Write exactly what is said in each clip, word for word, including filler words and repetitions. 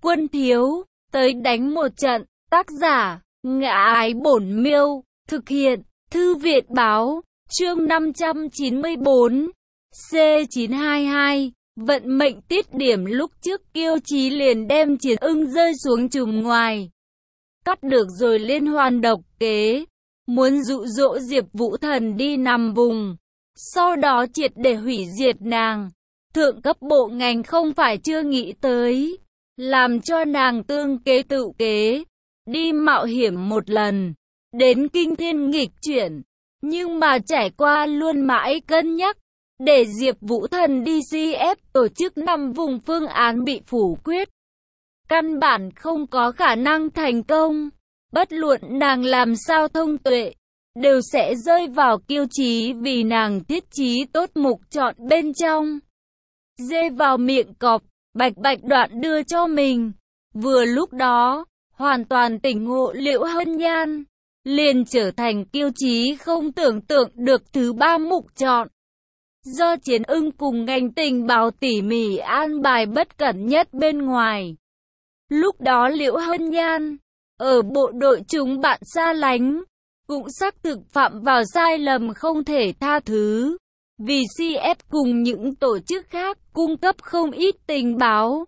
Quân thiếu, tới đánh một trận. Tác giả, Ngã Ái Bổn Miêu. Thực hiện, Thư viện Báo. Chương năm trăm chín mươi bốn. C chín hai hai. Vận mệnh tiết điểm. Lúc trước Kiêu Chí liền đem Chiến Ưng rơi xuống chùm ngoài. Cắt được rồi liên hoàn độc kế. Muốn dụ dỗ Diệp Vũ Thần đi nằm vùng. Sau đó triệt để hủy diệt nàng. Thượng cấp bộ ngành không phải chưa nghĩ tới. Làm cho nàng tương kế tự kế. Đi mạo hiểm một lần. Đến kinh thiên nghịch chuyển. Nhưng mà trải qua luôn mãi cân nhắc. Để Diệp Vũ Thần đi xê ép tổ chức năm vùng phương án bị phủ quyết. Căn bản không có khả năng thành công. Bất luận nàng làm sao thông tuệ. Đều sẽ rơi vào Kiêu Chí vì nàng thiết trí tốt mục chọn bên trong. Dê vào miệng cọp, bạch bạch đoạn đưa cho mình. Vừa lúc đó, hoàn toàn tỉnh ngộ Liễu Hân Nhan. Liền trở thành Kiêu Chí không tưởng tượng được thứ ba mục chọn. Do Chiến Ưng cùng ngành tình báo tỉ mỉ an bài bất cẩn nhất bên ngoài. Lúc đó Liễu Hân Nhan, ở bộ đội chúng bạn xa lánh, cũng xác thực phạm vào sai lầm không thể tha thứ. Vì xê ép cùng những tổ chức khác cung cấp không ít tình báo.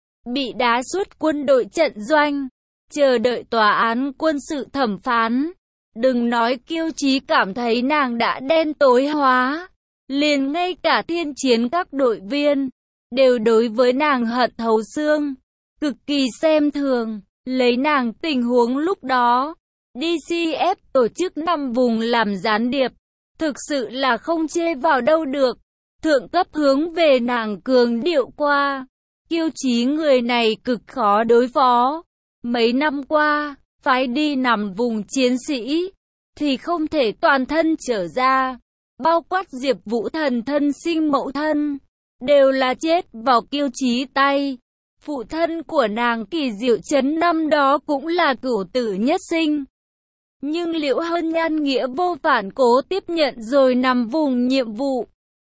Bị đá suốt quân đội trận doanh, chờ đợi tòa án quân sự thẩm phán. Đừng nói Kiêu Chí cảm thấy nàng đã đen tối hóa. Liền ngay cả thiên chiến các đội viên, đều đối với nàng hận thấu xương. Cực kỳ xem thường, lấy nàng tình huống lúc đó. Đi xê ép tổ chức năm vùng làm gián điệp. Thực sự là không chê vào đâu được. Thượng cấp hướng về nàng cường điệu qua. Kiêu Chí người này cực khó đối phó. Mấy năm qua, phái đi nằm vùng chiến sĩ, thì không thể toàn thân trở ra. Bao quát Diệp Vũ Thần thân sinh mẫu thân, đều là chết vào Kiêu Chí tay. Phụ thân của nàng Kỳ Diệu Trấn năm đó cũng là cửu tử nhất sinh. Nhưng Liễu Hân Nhan nghĩa vô phản cố tiếp nhận rồi nằm vùng nhiệm vụ.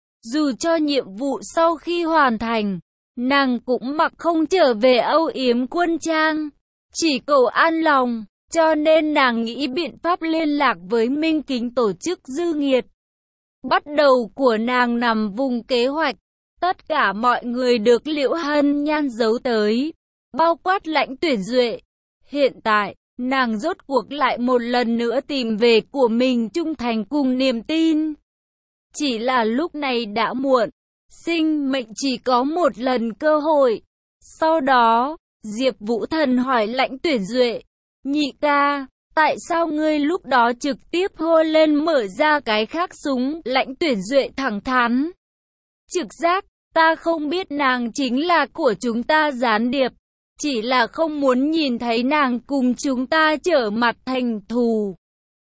Dù cho nhiệm vụ sau khi hoàn thành, nàng cũng mặc không trở về âu yếm quân trang, chỉ cầu an lòng, cho nên nàng nghĩ biện pháp liên lạc với Minh Kính tổ chức dư nghiệt. Bắt đầu của nàng nằm vùng kế hoạch, tất cả mọi người được Liễu Hân Nhan giấu tới, bao quát Lãnh Tuyển Duệ. Hiện tại, nàng rốt cuộc lại một lần nữa tìm về của mình trung thành cùng niềm tin. Chỉ là lúc này đã muộn, sinh mệnh chỉ có một lần cơ hội. Sau đó, Diệp Vũ Thần hỏi Lãnh Tuyển Duệ, nhị ca, tại sao ngươi lúc đó trực tiếp hô lên mở ra cái khác súng? Lãnh Tuyển Duệ thẳng thắn, trực giác, ta không biết nàng chính là của chúng ta gián điệp. Chỉ là không muốn nhìn thấy nàng cùng chúng ta trở mặt thành thù.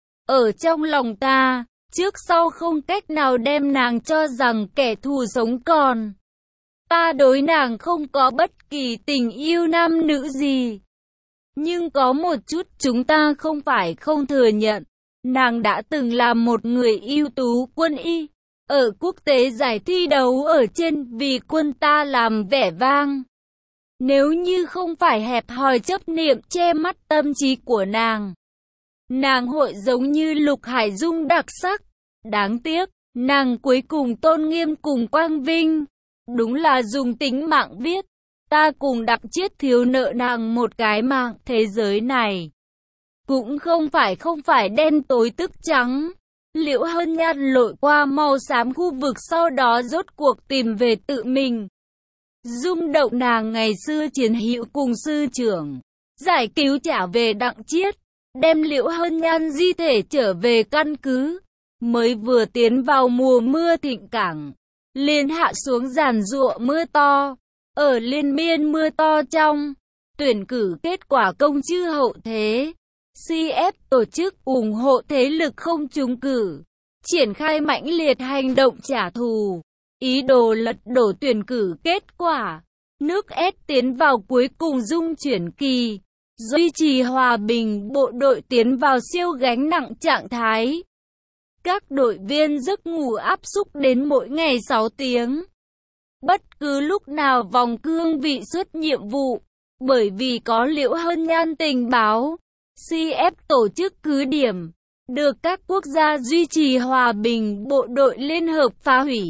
Ở trong lòng ta, trước sau không cách nào đem nàng cho rằng kẻ thù sống còn. Ta đối nàng không có bất kỳ tình yêu nam nữ gì. Nhưng có một chút chúng ta không phải không thừa nhận. Nàng đã từng là một người ưu tú quân y. Ở quốc tế giải thi đấu ở trên vì quân ta làm vẻ vang. Nếu như không phải hẹp hòi chấp niệm che mắt tâm trí của nàng, nàng hội giống như Lục Hải Dung đặc sắc. Đáng tiếc, nàng cuối cùng tôn nghiêm cùng quang vinh. Đúng là dùng tính mạng viết. Ta cùng Đặng Chiết thiếu nợ nàng một cái mạng. Thế giới này cũng không phải không phải đen tối tức trắng. Liễu Hân Nhan lội qua màu xám khu vực, sau đó rốt cuộc tìm về tự mình. Rung động nàng ngày xưa chiến hữu cùng sư trưởng, giải cứu trả về Đặng Chiết, đem Liễu Hân Nhan di thể trở về căn cứ. Mới vừa tiến vào mùa mưa thịnh cảng, liền hạ xuống giàn giụa mưa to. Ở liên miên mưa to trong, tuyển cử kết quả công chư hậu thế. xê ép tổ chức ủng hộ thế lực không trúng cử, triển khai mãnh liệt hành động trả thù. Ý đồ lật đổ tuyển cử kết quả. Nước S tiến vào cuối cùng dung chuyển kỳ. Duy trì hòa bình, bộ đội tiến vào siêu gánh nặng trạng thái. Các đội viên giấc ngủ áp xúc đến mỗi ngày sáu tiếng. Bất cứ lúc nào vòng cương vị xuất nhiệm vụ, Bởi vì có Liễu Hân Nhan tình báo, xê ép tổ chức cứ điểm, được các quốc gia duy trì hòa bình bộ đội liên hợp phá hủy,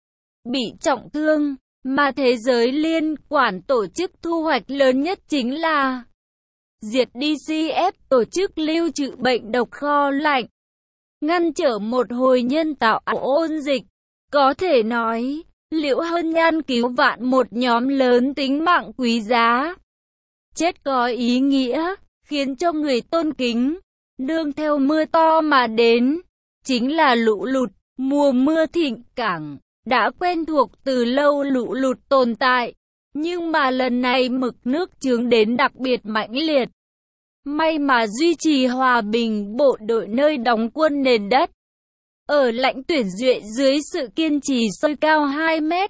bị trọng thương, mà thế giới liên quản tổ chức thu hoạch lớn nhất chính là diệt đi xê ép tổ chức lưu trữ bệnh độc kho lạnh, ngăn trở một hồi nhân tạo ôn dịch. Có thể nói, Liễu Hân Nhan cứu vãn một nhóm lớn tính mạng quý giá. Chết có ý nghĩa, khiến cho người tôn kính. Nương theo mưa to mà đến, chính là lũ lụt, mùa mưa thịnh cảng. Đã quen thuộc từ lâu lũ lụt tồn tại, nhưng mà lần này mực nước chướng đến đặc biệt mãnh liệt. May mà duy trì hòa bình bộ đội nơi đóng quân nền đất. Ở lãnh tuyển Duệ dưới sự kiên trì sôi cao hai mét,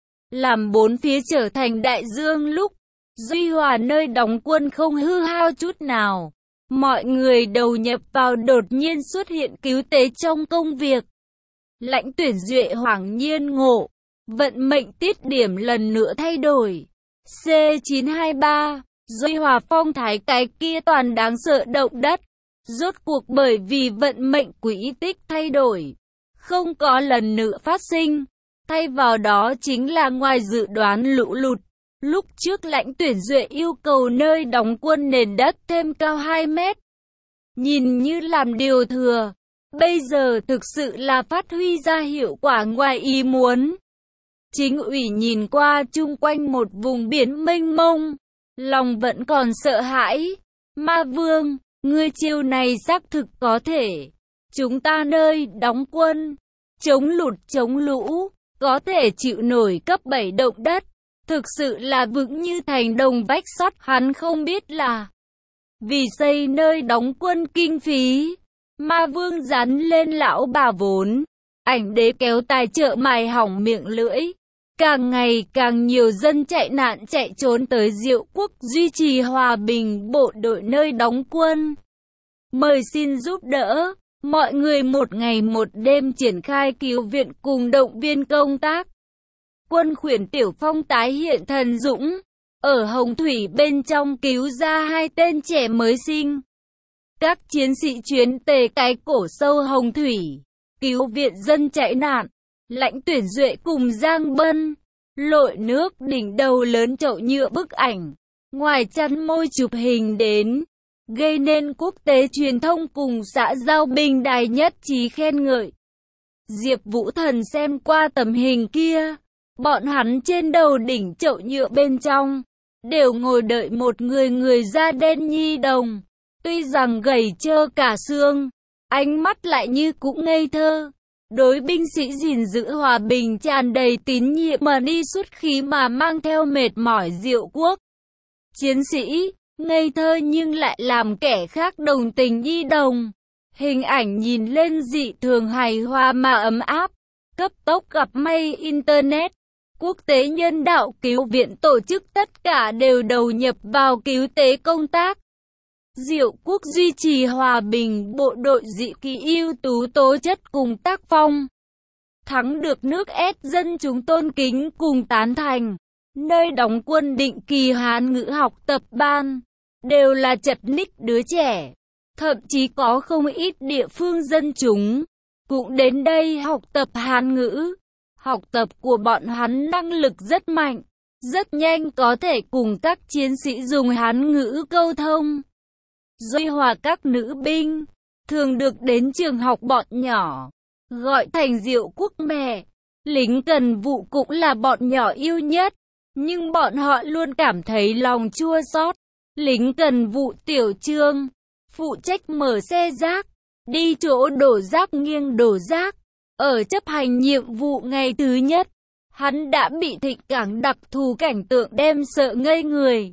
làm bốn phía trở thành đại dương lúc Duy Hòa nơi đóng quân không hư hao chút nào. Mọi người đầu nhập vào đột nhiên xuất hiện cứu tế trong công việc. Lãnh tuyển Duệ hoảng nhiên ngộ, vận mệnh tiết điểm lần nữa thay đổi. C chín hai ba, Duy Hòa phong thái cái kia toàn đáng sợ động đất. Rốt cuộc bởi vì vận mệnh quỹ tích thay đổi, không có lần nữa phát sinh. Thay vào đó chính là ngoài dự đoán lũ lụt. Lúc trước lãnh tuyển Duệ yêu cầu nơi đóng quân nền đất thêm cao hai mét. Nhìn như làm điều thừa, bây giờ thực sự là phát huy ra hiệu quả ngoài ý muốn. Chính ủy nhìn qua chung quanh một vùng biển mênh mông, lòng vẫn còn sợ hãi. Ma Vương, ngươi chiêu này xác thực có thể. Chúng ta nơi đóng quân, chống lụt chống lũ, có thể chịu nổi cấp bảy động đất. Thực sự là vững như thành đồng vách sắt. Hắn không biết là vì xây nơi đóng quân kinh phí. Ma Vương dán lên lão bà vốn. Ảnh đế kéo tài trợ mài hỏng miệng lưỡi. Càng ngày càng nhiều dân chạy nạn chạy trốn tới Diệu Quốc duy trì hòa bình bộ đội nơi đóng quân. Mời xin giúp đỡ. Mọi người một ngày một đêm triển khai cứu viện cùng động viên công tác. Quân khuyển Tiểu Phong tái hiện thần dũng. Ở Hồng Thủy bên trong cứu ra hai tên trẻ mới sinh. Các chiến sĩ chuyến tề cái cổ sâu Hồng Thủy, cứu viện dân chạy nạn. Lãnh tuyển Duệ cùng Giang Bân, lội nước đỉnh đầu lớn chậu nhựa bức ảnh. Ngoài chăn môi chụp hình đến, gây nên quốc tế truyền thông cùng xã giao bình đài nhất trí khen ngợi. Diệp Vũ Thần xem qua tấm hình kia, bọn hắn trên đầu đỉnh chậu nhựa bên trong, đều ngồi đợi một người người da đen nhi đồng. Tuy rằng gầy trơ cả xương, ánh mắt lại như cũng ngây thơ. Đối binh sĩ gìn giữ hòa bình tràn đầy tín nhiệm mà đi xuất khí mà mang theo mệt mỏi Diệu Quốc. Chiến sĩ, ngây thơ nhưng lại làm kẻ khác đồng tình nhi đồng. Hình ảnh nhìn lên dị thường hài hòa mà ấm áp. Cấp tốc gặp may Internet. Quốc tế nhân đạo cứu viện tổ chức tất cả đều đầu nhập vào cứu tế công tác. Diệu Quốc duy trì hòa bình bộ đội dị kỳ ưu tú tố chất cùng tác phong. Thắng được nước ép dân chúng tôn kính cùng tán thành. Nơi đóng quân định kỳ Hán ngữ học tập ban, đều là chật ních đứa trẻ. Thậm chí có không ít địa phương dân chúng cũng đến đây học tập Hán ngữ. Học tập của bọn hắn năng lực rất mạnh, rất nhanh có thể cùng các chiến sĩ dùng Hán ngữ câu thông. Duy Hòa các nữ binh thường được đến trường học bọn nhỏ gọi thành Diệu Quốc mẹ. Lính cần vụ cũng là bọn nhỏ yêu nhất, nhưng bọn họ luôn cảm thấy lòng chua xót. Lính cần vụ Tiểu Trương phụ trách mở xe rác, đi chỗ đổ rác nghiêng đổ rác. Ở chấp hành nhiệm vụ ngày thứ nhất, hắn đã bị thịnh cảng đặc thù cảnh tượng đem sợ ngây người.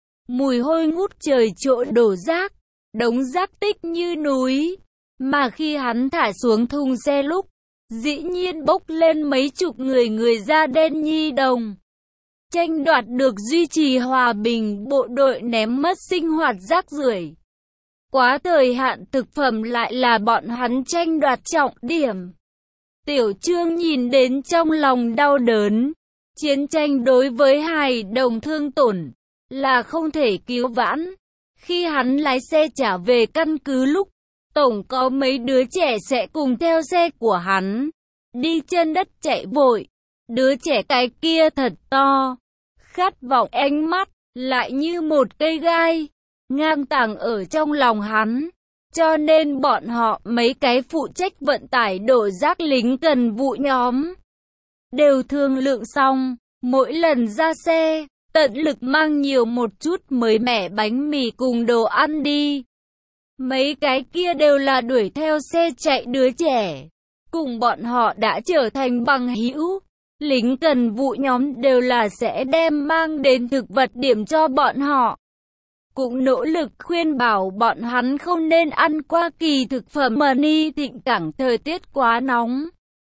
Mùi hôi ngút trời chỗ đổ rác, đống rác tích như núi. Mà khi hắn thả xuống thùng xe lúc, dĩ nhiên bốc lên mấy chục người người da đen nhi đồng. Tranh đoạt được duy trì hòa bình bộ đội ném mất sinh hoạt rác rưởi. Quá thời hạn thực phẩm lại là bọn hắn tranh đoạt trọng điểm. Tiểu Trương nhìn đến trong lòng đau đớn. Chiến tranh đối với hài đồng thương tổn, là không thể cứu vãn. Khi hắn lái xe trả về căn cứ lúc, tổng có mấy đứa trẻ sẽ cùng theo xe của hắn, đi chân đất chạy vội. Đứa trẻ cái kia thật to, khát vọng ánh mắt, lại như một cây gai, ngang tàng ở trong lòng hắn. Cho nên bọn họ mấy cái phụ trách vận tải đổ rác lính cần vụ nhóm đều thương lượng xong, mỗi lần ra xe, tận lực mang nhiều một chút mới mẻ bánh mì cùng đồ ăn đi. Mấy cái kia đều là đuổi theo xe chạy đứa trẻ, cùng bọn họ đã trở thành bằng hữu. Lính cần vụ nhóm đều là sẽ đem mang đến thực vật điểm cho bọn họ. Cũng nỗ lực khuyên bảo bọn hắn không nên ăn qua kỳ thực phẩm mà ni thịnh cảng thời tiết quá nóng,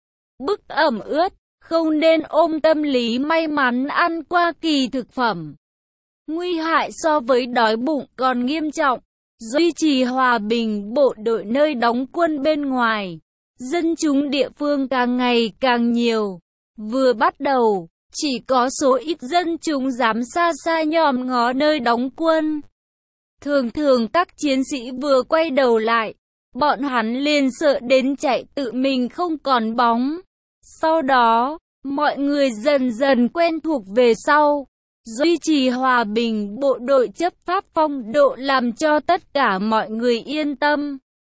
bức ẩm ướt, không nên ôm tâm lý may mắn ăn qua kỳ thực phẩm. Nguy hại so với đói bụng còn nghiêm trọng. Duy trì hòa bình bộ đội nơi đóng quân bên ngoài, dân chúng địa phương càng ngày càng nhiều. Vừa bắt đầu, chỉ có số ít dân chúng dám xa xa nhòm ngó nơi đóng quân. Thường thường các chiến sĩ vừa quay đầu lại, bọn hắn liền sợ đến chạy tự mình không còn bóng. Sau đó, mọi người dần dần quen thuộc về sau. Duy trì hòa bình bộ đội chấp pháp phong độ làm cho tất cả mọi người yên tâm.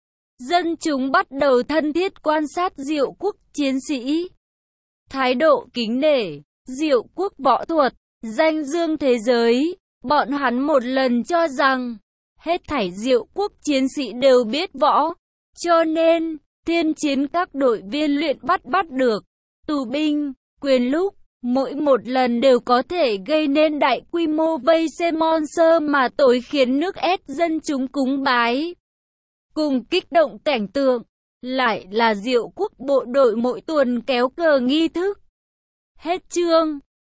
Dân chúng bắt đầu thân thiết quan sát Diệu Quốc chiến sĩ. Thái độ kính nể, Diệu Quốc võ thuật, danh dương thế giới. Bọn hắn một lần cho rằng, hết thảy Diệu Quốc chiến sĩ đều biết võ. Cho nên, tiên chiến các đội viên luyện bắt bắt được, tù binh, quyền lúc. Mỗi một lần đều có thể gây nên đại quy mô vây xem monster mà tối khiến nước ép dân chúng cúng bái. Cùng kích động cảnh tượng, lại là Diệu Quốc bộ đội mỗi tuần kéo cờ nghi thức. Hết chương.